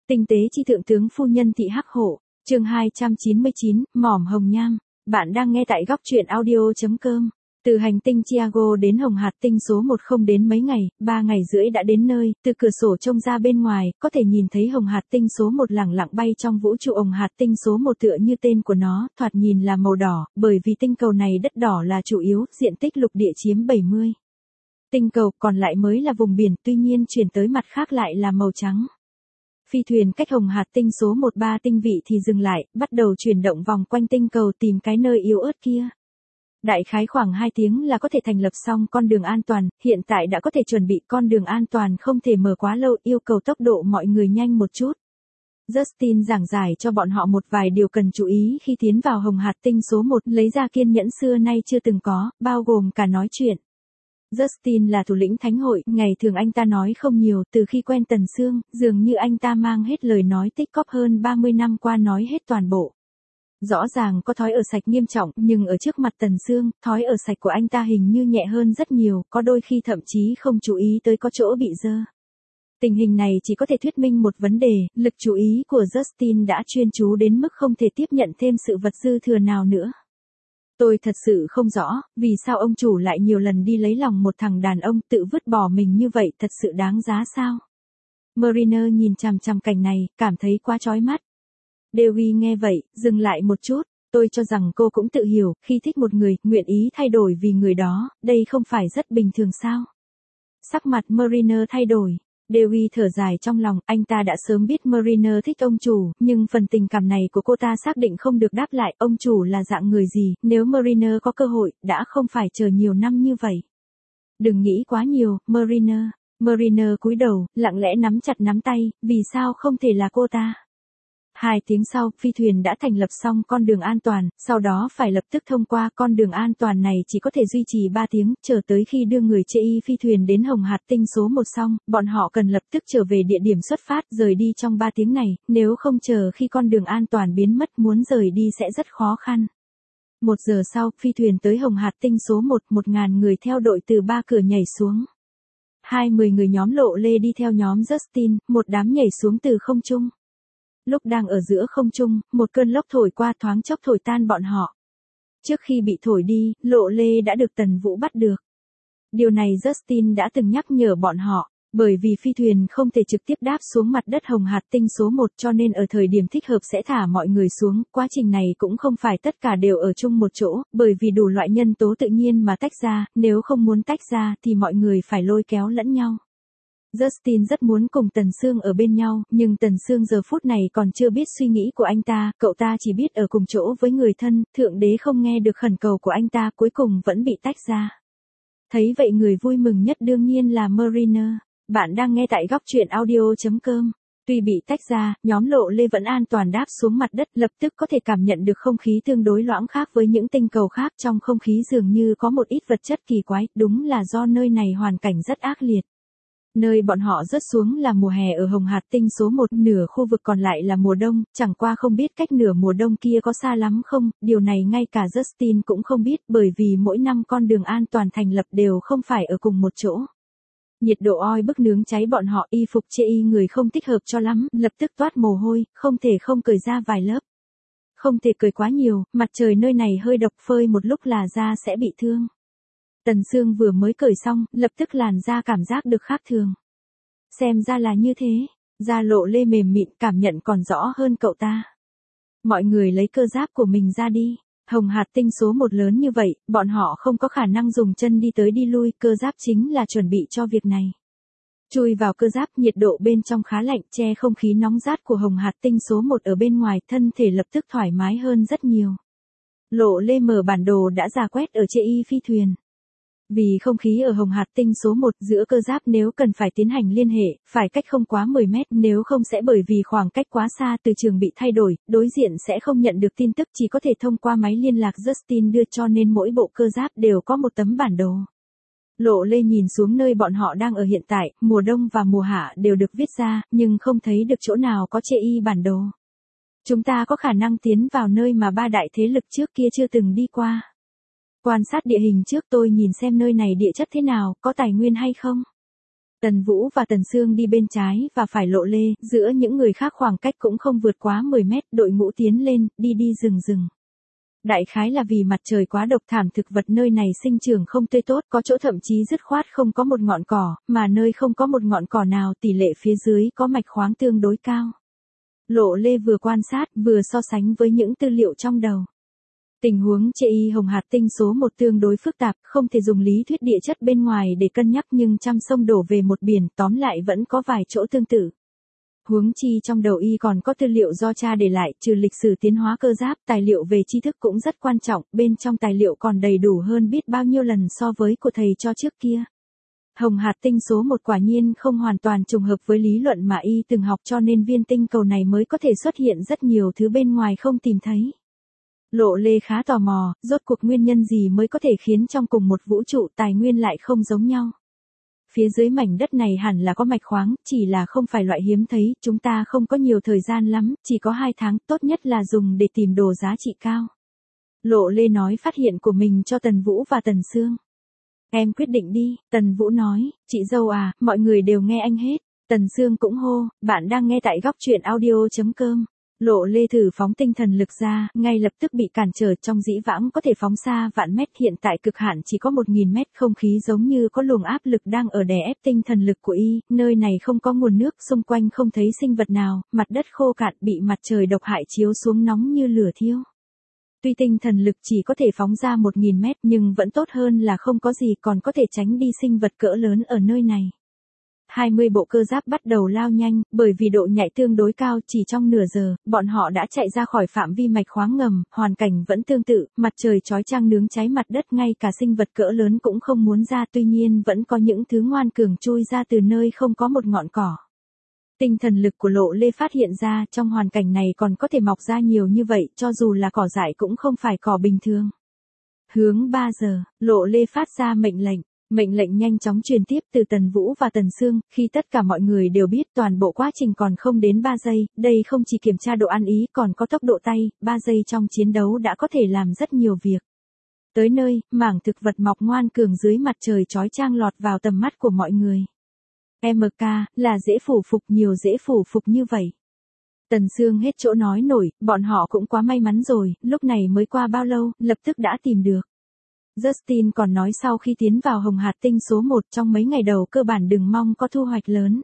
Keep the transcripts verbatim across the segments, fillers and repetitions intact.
Tinh tế chi thượng tướng phu nhân thị hắc hổ, chương hai trăm chín mươi chín, mỏm hồng nham. Bạn đang nghe tại góc truyện audio.com. Từ hành tinh Chiago đến Hồng Hạt Tinh số một không đến mấy ngày, ba ngày rưỡi đã đến nơi, từ cửa sổ trông ra bên ngoài, có thể nhìn thấy Hồng Hạt Tinh số một lẳng lặng bay trong vũ trụ. Hồng Hạt Tinh số một tựa như tên của nó, thoạt nhìn là màu đỏ, bởi vì tinh cầu này đất đỏ là chủ yếu, diện tích lục địa chiếm bảy mươi. Tinh cầu còn lại mới là vùng biển, tuy nhiên chuyển tới mặt khác lại là màu trắng. Phi thuyền cách Hồng Hạt Tinh số một ba tinh vị thì dừng lại, bắt đầu chuyển động vòng quanh tinh cầu tìm cái nơi yếu ớt kia. Đại khái khoảng hai tiếng là có thể thành lập xong con đường an toàn, hiện tại đã có thể chuẩn bị con đường an toàn không thể mở quá lâu, yêu cầu tốc độ mọi người nhanh một chút. Justin giảng giải cho bọn họ một vài điều cần chú ý khi tiến vào Hồng Hạt Tinh số một, lấy ra kiên nhẫn xưa nay chưa từng có, bao gồm cả nói chuyện. Justin là thủ lĩnh thánh hội, ngày thường anh ta nói không nhiều, từ khi quen Tần Sương, dường như anh ta mang hết lời nói tích cóp hơn ba mươi năm qua nói hết toàn bộ. Rõ ràng có thói ở sạch nghiêm trọng, nhưng ở trước mặt Tần Sương, thói ở sạch của anh ta hình như nhẹ hơn rất nhiều, có đôi khi thậm chí không chú ý tới có chỗ bị dơ. Tình hình này chỉ có thể thuyết minh một vấn đề, lực chú ý của Justin đã chuyên chú đến mức không thể tiếp nhận thêm sự vật dư thừa nào nữa. Tôi thật sự không rõ, vì sao ông chủ lại nhiều lần đi lấy lòng một thằng đàn ông tự vứt bỏ mình như vậy, thật sự đáng giá sao? Mariner nhìn chằm chằm cảnh này, cảm thấy quá chói mắt. Dewi nghe vậy, dừng lại một chút, tôi cho rằng cô cũng tự hiểu, khi thích một người, nguyện ý thay đổi vì người đó, đây không phải rất bình thường sao? Sắc mặt Mariner thay đổi. Dewi thở dài trong lòng, anh ta đã sớm biết Mariner thích ông chủ, nhưng phần tình cảm này của cô ta xác định không được đáp lại, ông chủ là dạng người gì, nếu Mariner có cơ hội, đã không phải chờ nhiều năm như vậy. Đừng nghĩ quá nhiều, Mariner. Mariner cúi đầu, lặng lẽ nắm chặt nắm tay, vì sao không thể là cô ta? Hai tiếng sau, phi thuyền đã thành lập xong con đường an toàn, sau đó phải lập tức thông qua con đường an toàn này chỉ có thể duy trì ba tiếng, chờ tới khi đưa người chê y phi thuyền đến Hồng Hạt Tinh số một xong, bọn họ cần lập tức trở về địa điểm xuất phát, rời đi trong ba tiếng này, nếu không chờ khi con đường an toàn biến mất muốn rời đi sẽ rất khó khăn. Một giờ sau, phi thuyền tới Hồng Hạt Tinh số một, một ngàn người theo đội từ ba cửa nhảy xuống. Hai mươi người nhóm Lộ Lê đi theo nhóm Justin, một đám nhảy xuống từ không trung. Lúc đang ở giữa không trung, một cơn lốc thổi qua thoáng chốc thổi tan bọn họ. Trước khi bị thổi đi, Lộ Lê đã được Tần Vũ bắt được. Điều này Justin đã từng nhắc nhở bọn họ, bởi vì phi thuyền không thể trực tiếp đáp xuống mặt đất Hồng Hạt Tinh số một cho nên ở thời điểm thích hợp sẽ thả mọi người xuống. Quá trình này cũng không phải tất cả đều ở chung một chỗ, bởi vì đủ loại nhân tố tự nhiên mà tách ra, nếu không muốn tách ra thì mọi người phải lôi kéo lẫn nhau. Justin rất muốn cùng Tần Sương ở bên nhau, nhưng Tần Sương giờ phút này còn chưa biết suy nghĩ của anh ta, cậu ta chỉ biết ở cùng chỗ với người thân, Thượng Đế không nghe được khẩn cầu của anh ta, cuối cùng vẫn bị tách ra. Thấy vậy người vui mừng nhất đương nhiên là Mariner. Bạn đang nghe tại góc truyện audio.com. Tuy bị tách ra, nhóm Lộ Lê vẫn an toàn đáp xuống mặt đất, lập tức có thể cảm nhận được không khí tương đối loãng khác với những tinh cầu khác, trong không khí dường như có một ít vật chất kỳ quái, đúng là do nơi này hoàn cảnh rất ác liệt. Nơi bọn họ rớt xuống là mùa hè ở Hồng Hạt Tinh số một, nửa khu vực còn lại là mùa đông, chẳng qua không biết cách nửa mùa đông kia có xa lắm không, điều này ngay cả Justin cũng không biết, bởi vì mỗi năm con đường an toàn thành lập đều không phải ở cùng một chỗ. Nhiệt độ oi bức nướng cháy bọn họ, y phục chê y người không thích hợp cho lắm, lập tức toát mồ hôi, không thể không cởi ra vài lớp. Không thể cởi quá nhiều, mặt trời nơi này hơi độc, phơi một lúc là da sẽ bị thương. Tần Sương vừa mới cởi xong, lập tức làn da cảm giác được khác thường. Xem ra là như thế, da Lộ Lê mềm mịn, cảm nhận còn rõ hơn cậu ta. Mọi người lấy cơ giáp của mình ra đi. Hồng Hạt Tinh số một lớn như vậy, bọn họ không có khả năng dùng chân đi tới đi lui, cơ giáp chính là chuẩn bị cho việc này. Chui vào cơ giáp, nhiệt độ bên trong khá lạnh, che không khí nóng rát của Hồng Hạt Tinh số một ở bên ngoài, thân thể lập tức thoải mái hơn rất nhiều. Lộ Lê mở bản đồ đã ra quét ở chê y phi thuyền. Vì không khí ở Hồng Hạt Tinh số một giữa cơ giáp nếu cần phải tiến hành liên hệ, phải cách không quá mười mét, nếu không sẽ bởi vì khoảng cách quá xa từ trường bị thay đổi, đối diện sẽ không nhận được tin tức, chỉ có thể thông qua máy liên lạc Justin đưa, cho nên mỗi bộ cơ giáp đều có một tấm bản đồ. Lộ Lê nhìn xuống nơi bọn họ đang ở hiện tại, mùa đông và mùa hạ đều được viết ra, nhưng không thấy được chỗ nào có chê y bản đồ. Chúng ta có khả năng tiến vào nơi mà ba đại thế lực trước kia chưa từng đi qua. Quan sát địa hình trước, tôi nhìn xem nơi này địa chất thế nào, có tài nguyên hay không. Tần Vũ và Tần Sương đi bên trái và phải lộ lê, giữa những người khác khoảng cách cũng không vượt quá mười mét, đội ngũ tiến lên, đi đi rừng rừng. Đại khái là vì mặt trời quá độc, thảm thực vật nơi này sinh trưởng không tươi tốt, có chỗ thậm chí dứt khoát không có một ngọn cỏ, mà nơi không có một ngọn cỏ nào tỷ lệ phía dưới có mạch khoáng tương đối cao. Lộ lê vừa quan sát, vừa so sánh với những tư liệu trong đầu. Tình huống chê y hồng hạt tinh số một tương đối phức tạp, không thể dùng lý thuyết địa chất bên ngoài để cân nhắc, nhưng trăm sông đổ về một biển, tóm lại vẫn có vài chỗ tương tự. Huống chi trong đầu y còn có tư liệu do cha để lại, trừ lịch sử tiến hóa cơ giáp, tài liệu về tri thức cũng rất quan trọng, bên trong tài liệu còn đầy đủ hơn biết bao nhiêu lần so với của thầy cho trước kia. Hồng hạt tinh số một quả nhiên không hoàn toàn trùng hợp với lý luận mà y từng học, cho nên viên tinh cầu này mới có thể xuất hiện rất nhiều thứ bên ngoài không tìm thấy. Lộ lê khá tò mò, rốt cuộc nguyên nhân gì mới có thể khiến trong cùng một vũ trụ tài nguyên lại không giống nhau. Phía dưới mảnh đất này hẳn là có mạch khoáng, chỉ là không phải loại hiếm thấy, chúng ta không có nhiều thời gian lắm, chỉ có hai tháng, tốt nhất là dùng để tìm đồ giá trị cao. Lộ lê nói phát hiện của mình cho Tần Vũ và Tần Sương. Em quyết định đi, Tần Vũ nói, chị dâu à, mọi người đều nghe anh hết. Tần Sương cũng hô, bạn đang nghe tại góc truyện audio chấm com. Lộ lê thử phóng tinh thần lực ra, ngay lập tức bị cản trở, trong dĩ vãng có thể phóng xa vạn mét, hiện tại cực hạn chỉ có một nghìn mét, không khí giống như có luồng áp lực đang ở đè ép tinh thần lực của y, nơi này không có nguồn nước, xung quanh không thấy sinh vật nào, mặt đất khô cạn, bị mặt trời độc hại chiếu xuống nóng như lửa thiêu. Tuy tinh thần lực chỉ có thể phóng ra một nghìn mét nhưng vẫn tốt hơn là không có gì, còn có thể tránh đi sinh vật cỡ lớn ở nơi này. hai mươi bộ cơ giáp bắt đầu lao nhanh, bởi vì độ nhạy tương đối cao, chỉ trong nửa giờ, bọn họ đã chạy ra khỏi phạm vi mạch khoáng ngầm, hoàn cảnh vẫn tương tự, mặt trời chói chang nướng cháy mặt đất, ngay cả sinh vật cỡ lớn cũng không muốn ra, tuy nhiên vẫn có những thứ ngoan cường chui ra từ nơi không có một ngọn cỏ. Tinh thần lực của Lộ lê phát hiện ra, trong hoàn cảnh này còn có thể mọc ra nhiều như vậy, cho dù là cỏ dại cũng không phải cỏ bình thường. Hướng ba giờ, Lộ lê phát ra mệnh lệnh. Mệnh lệnh nhanh chóng truyền tiếp từ Tần Vũ và Tần Sương, khi tất cả mọi người đều biết toàn bộ quá trình còn không đến ba giây, đây không chỉ kiểm tra độ ăn ý còn có tốc độ tay, ba giây trong chiến đấu đã có thể làm rất nhiều việc. Tới nơi, mảng thực vật mọc ngoan cường dưới mặt trời chói chang lọt vào tầm mắt của mọi người. em ca, là dễ phủ phục, nhiều dễ phủ phục như vậy. Tần Sương hết chỗ nói nổi, bọn họ cũng quá may mắn rồi, lúc này mới qua bao lâu, lập tức đã tìm được. Justin còn nói sau khi tiến vào hồng hạt tinh số một trong mấy ngày đầu cơ bản đừng mong có thu hoạch lớn.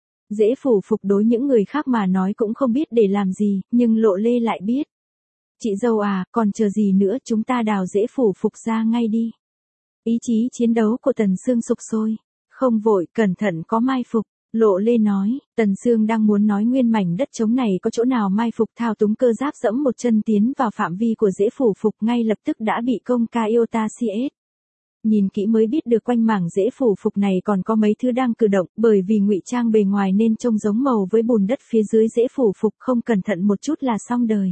Dễ phủ phục đối những người khác mà nói cũng không biết để làm gì, nhưng Lộ lê lại biết. Chị dâu à, còn chờ gì nữa, chúng ta đào dễ phủ phục ra ngay đi. Ý chí chiến đấu của Tần Sương sục sôi. Không vội, cẩn thận có mai phục. Lộ lê nói, Tần Sương đang muốn nói nguyên mảnh đất trống này có chỗ nào mai phục, thao túng cơ giáp dẫm một chân tiến vào phạm vi của dễ phủ phục, ngay lập tức đã bị công ca Iota xê ét. Nhìn kỹ mới biết được quanh mảng dễ phủ phục này còn có mấy thứ đang cử động, bởi vì ngụy trang bề ngoài nên trông giống màu với bùn đất phía dưới dễ phủ phục, không cẩn thận một chút là xong đời.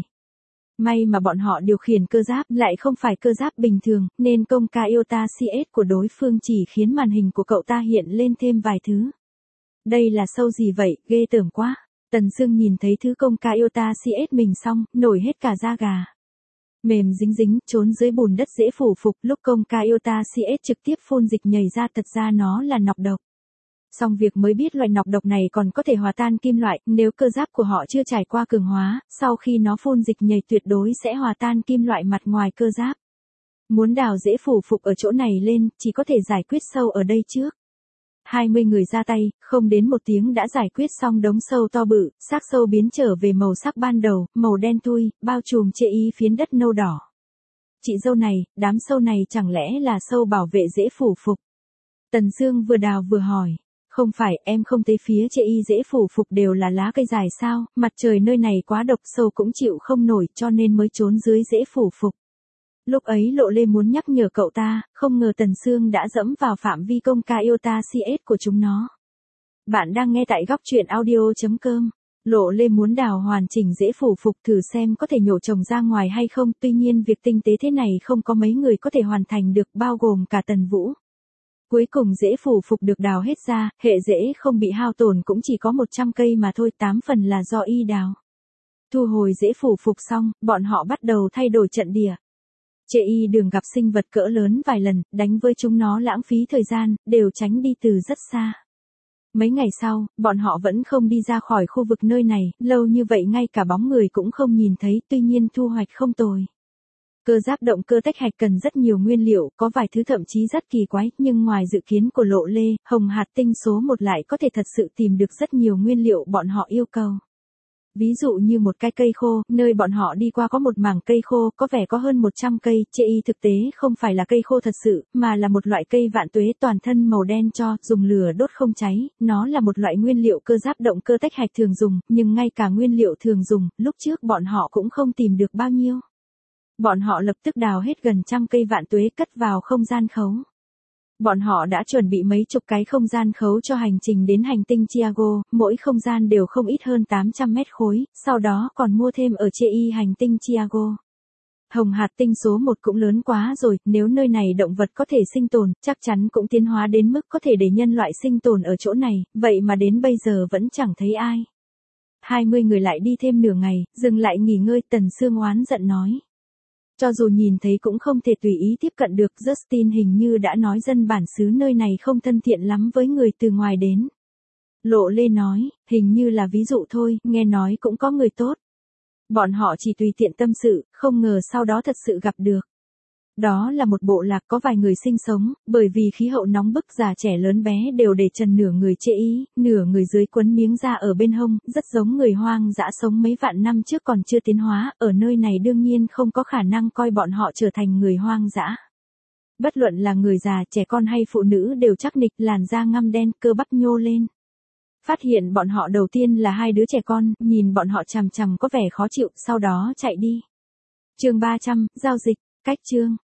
May mà bọn họ điều khiển cơ giáp lại không phải cơ giáp bình thường, nên công ca Iota xê ét của đối phương chỉ khiến màn hình của cậu ta hiện lên thêm vài thứ. Đây là sâu gì vậy, ghê tởm quá. Tần Sương nhìn thấy thứ công ca Iota xê ét mình xong, nổi hết cả da gà. Mềm dính dính, trốn dưới bùn đất dễ phủ phục, lúc công ca Iota xê ét trực tiếp phun dịch nhảy ra, thật ra nó là nọc độc. Xong việc mới biết loại nọc độc này còn có thể hòa tan kim loại, nếu cơ giáp của họ chưa trải qua cường hóa, sau khi nó phun dịch nhảy tuyệt đối sẽ hòa tan kim loại mặt ngoài cơ giáp. Muốn đào dễ phủ phục ở chỗ này lên, chỉ có thể giải quyết sâu ở đây trước. hai mươi người ra tay, không đến một tiếng đã giải quyết xong đống sâu to bự, xác sâu biến trở về màu sắc ban đầu, màu đen thui, bao trùm chê y phiến đất nâu đỏ. Chị dâu này, đám sâu này chẳng lẽ là sâu bảo vệ dễ phủ phục? Tần Sương vừa đào vừa hỏi. Không phải, em không thấy phía chê y dễ phủ phục đều là lá cây dài sao, mặt trời nơi này quá độc, sâu cũng chịu không nổi cho nên mới trốn dưới dễ phủ phục. Lúc ấy Lộ lê muốn nhắc nhở cậu ta, không ngờ Tần Sương đã dẫm vào phạm vi công ca Iota xê ét của chúng nó. Bạn đang nghe tại góc truyện audio chấm com. Lộ lê muốn đào hoàn chỉnh dễ phủ phục thử xem có thể nhổ trồng ra ngoài hay không, tuy nhiên việc tinh tế thế này không có mấy người có thể hoàn thành được, bao gồm cả Tần Vũ. Cuối cùng dễ phủ phục được đào hết ra, hệ rễ không bị hao tổn cũng chỉ có một trăm cây mà thôi, tám phần là do y đào. Thu hồi dễ phủ phục xong, bọn họ bắt đầu thay đổi trận địa. Chê y đường gặp sinh vật cỡ lớn vài lần, đánh với chúng nó lãng phí thời gian, đều tránh đi từ rất xa. Mấy ngày sau, bọn họ vẫn không đi ra khỏi khu vực nơi này, lâu như vậy ngay cả bóng người cũng không nhìn thấy, tuy nhiên thu hoạch không tồi. Cơ giáp động cơ tách hạch cần rất nhiều nguyên liệu, có vài thứ thậm chí rất kỳ quái, nhưng ngoài dự kiến của Lộ Lê, Hồng Hạt Tinh số một lại có thể thật sự tìm được rất nhiều nguyên liệu bọn họ yêu cầu. Ví dụ như một cái cây khô, nơi bọn họ đi qua có một mảng cây khô, có vẻ có hơn một trăm cây, chê y thực tế không phải là cây khô thật sự, mà là một loại cây vạn tuế toàn thân màu đen cho, dùng lửa đốt không cháy, nó là một loại nguyên liệu cơ giáp động cơ tách hạch thường dùng, nhưng ngay cả nguyên liệu thường dùng, lúc trước bọn họ cũng không tìm được bao nhiêu. Bọn họ lập tức đào hết gần trăm cây vạn tuế cất vào không gian khấu. Bọn họ đã chuẩn bị mấy chục cái không gian khấu cho hành trình đến hành tinh Tiago, mỗi không gian đều không ít hơn tám trăm mét khối, sau đó còn mua thêm ở chê y hành tinh Tiago. Hồng Hạt Tinh số một cũng lớn quá rồi, nếu nơi này động vật có thể sinh tồn, chắc chắn cũng tiến hóa đến mức có thể để nhân loại sinh tồn ở chỗ này, vậy mà đến bây giờ vẫn chẳng thấy ai. hai mươi người lại đi thêm nửa ngày, dừng lại nghỉ ngơi, Tần Sương oán giận nói. Cho dù nhìn thấy cũng không thể tùy ý tiếp cận được, Justin hình như đã nói dân bản xứ nơi này không thân thiện lắm với người từ ngoài đến. Lộ Lê nói, hình như là ví dụ thôi, nghe nói cũng có người tốt. Bọn họ chỉ tùy tiện tâm sự, không ngờ sau đó thật sự gặp được. Đó là một bộ lạc có vài người sinh sống, bởi vì khí hậu nóng bức già trẻ lớn bé đều để trần nửa người chê ý, nửa người dưới quấn miếng da ở bên hông, rất giống người hoang dã sống mấy vạn năm trước còn chưa tiến hóa, ở nơi này đương nhiên không có khả năng coi bọn họ trở thành người hoang dã. Bất luận là người già, trẻ con hay phụ nữ đều chắc nịch, làn da ngăm đen, cơ bắp nhô lên. Phát hiện bọn họ đầu tiên là hai đứa trẻ con, nhìn bọn họ chằm chằm có vẻ khó chịu, sau đó chạy đi. Chương ba trăm, giao dịch, cách chương.